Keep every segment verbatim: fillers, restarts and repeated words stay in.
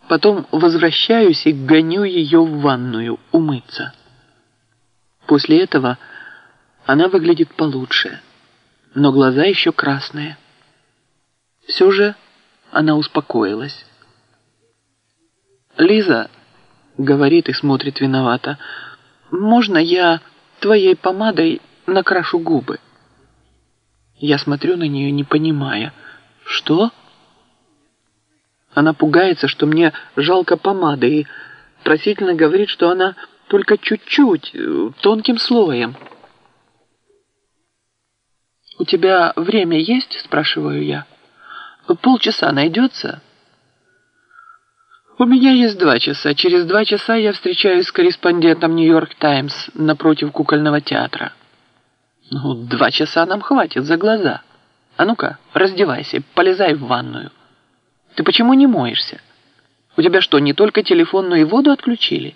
Потом возвращаюсь и гоню ее в ванную умыться. После этого она выглядит получше, но глаза еще красные. Все же она успокоилась. «Лиза», — говорит и смотрит виновато, — «можно я твоей помадой накрашу губы?» Я смотрю на нее, не понимая. «Что?» Она пугается, что мне жалко помады, и просительно говорит, что она только чуть-чуть, тонким слоем. «У тебя время есть?» – спрашиваю я. «Полчаса найдется?» «У меня есть два часа. Через два часа я встречаюсь с корреспондентом «Нью-Йорк Таймс» напротив кукольного театра». «Ну, два часа нам хватит за глаза. А ну-ка, раздевайся, полезай в ванную. Ты почему не моешься? У тебя что, не только телефон, но и воду отключили?»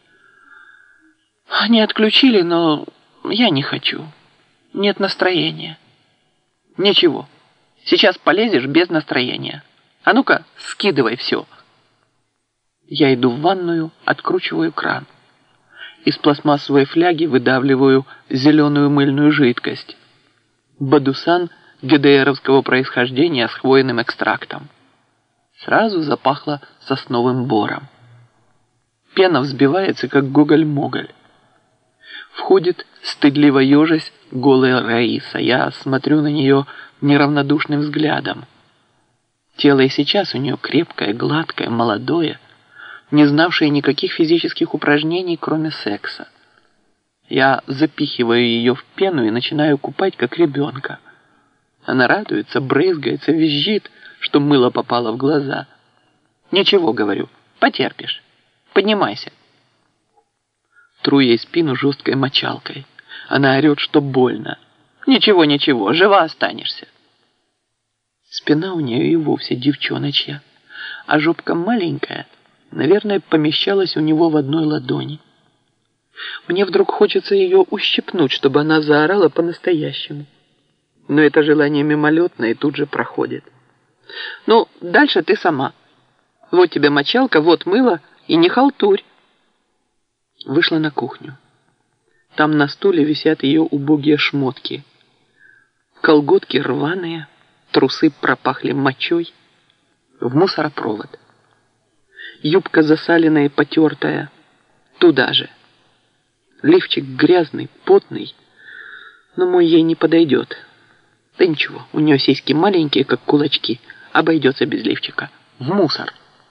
«Не отключили, но я не хочу. Нет настроения». «Ничего. Сейчас полезешь без настроения. А ну-ка, скидывай все». Я иду в ванную, откручиваю кран. Из пластмассовой фляги выдавливаю зеленую мыльную жидкость. Бадусан ГДРовского происхождения с хвойным экстрактом. Сразу запахло сосновым бором. Пена взбивается, как гоголь-моголь. Входит, стыдливо ежась, голая Раиса. Я смотрю на нее неравнодушным взглядом. Тело и сейчас у нее крепкое, гладкое, молодое, не знавшее никаких физических упражнений, кроме секса. Я запихиваю ее в пену и начинаю купать, как ребенка. Она радуется, брызгается, визжит, что мыло попало в глаза. «Ничего, — говорю, — потерпишь. Поднимайся». Тру ей спину жесткой мочалкой. Она орет, что больно. «Ничего, ничего, жива останешься». Спина у нее и вовсе девчоночья, а жопка маленькая, наверное, помещалась у него в одной ладони. Мне вдруг хочется ее ущипнуть, чтобы она заорала по-настоящему. Но это желание мимолетное и тут же проходит. «Ну, дальше ты сама. Вот тебе мочалка, вот мыло, и не халтурь». Вышла на кухню. Там на стуле висят ее убогие шмотки. Колготки рваные, трусы пропахли мочой. В мусоропровод. Юбка засаленная и потертая. Туда же. Лифчик грязный, потный, но мой ей не подойдет. Да ничего, у нее сиськи маленькие, как кулачки. Обойдется без лифчика. В мусор.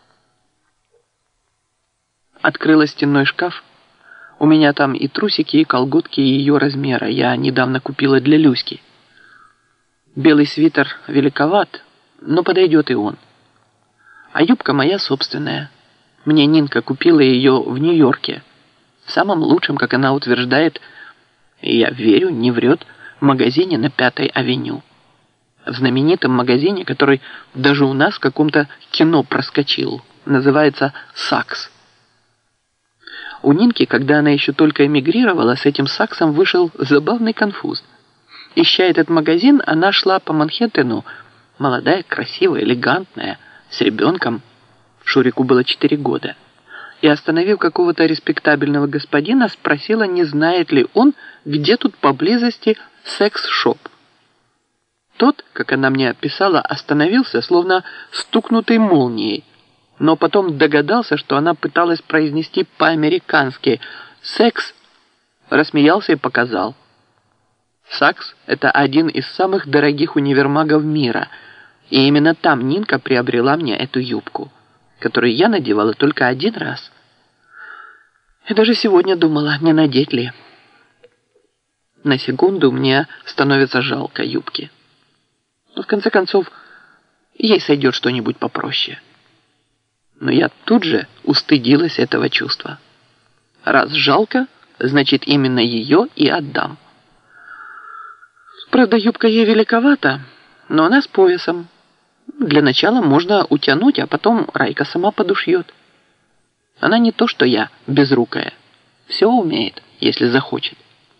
Открыла стенной шкаф. У меня там и трусики, и колготки ее размера. Я недавно купила для Люськи. Белый свитер великоват, но подойдет и он. А юбка моя собственная. Мне Нинка купила ее в Нью-Йорке. В самом лучшем, как она утверждает, и я верю, не врет, в магазине на Пятой авеню. В знаменитом магазине, который даже у нас в каком-то кино проскочил. Называется «Сакс». У Нинки, когда она еще только эмигрировала, с этим Саксом вышел забавный конфуз. Ища этот магазин, она шла по Манхэттену, молодая, красивая, элегантная, с ребенком. Шурику было четыре года. И, остановив какого-то респектабельного господина, спросила, не знает ли он, где тут поблизости секс-шоп. Тот, как она мне описала, остановился, словно стукнутый молнией, но потом догадался, что она пыталась произнести по-американски «секс», рассмеялся и показал. Сакс – это один из самых дорогих универмагов мира, и именно там Нинка приобрела мне эту юбку, которую я надевала только один раз. И даже сегодня думала, не надеть ли. На секунду мне становится жалко юбки. Но в конце концов, ей сойдет что-нибудь попроще. Но я тут же устыдилась этого чувства. Раз жалко, значит, именно ее и отдам. Правда, юбка ей великовата, но она с поясом. Для начала можно утянуть, а потом Райка сама подушьет. Она не то, что я, безрукая. Все умеет, если захочет.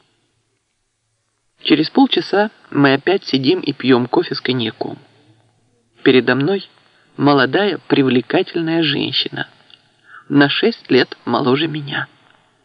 Через полчаса мы опять сидим и пьем кофе с коньяком. Передо мной молодая, привлекательная женщина – на шесть лет моложе меня.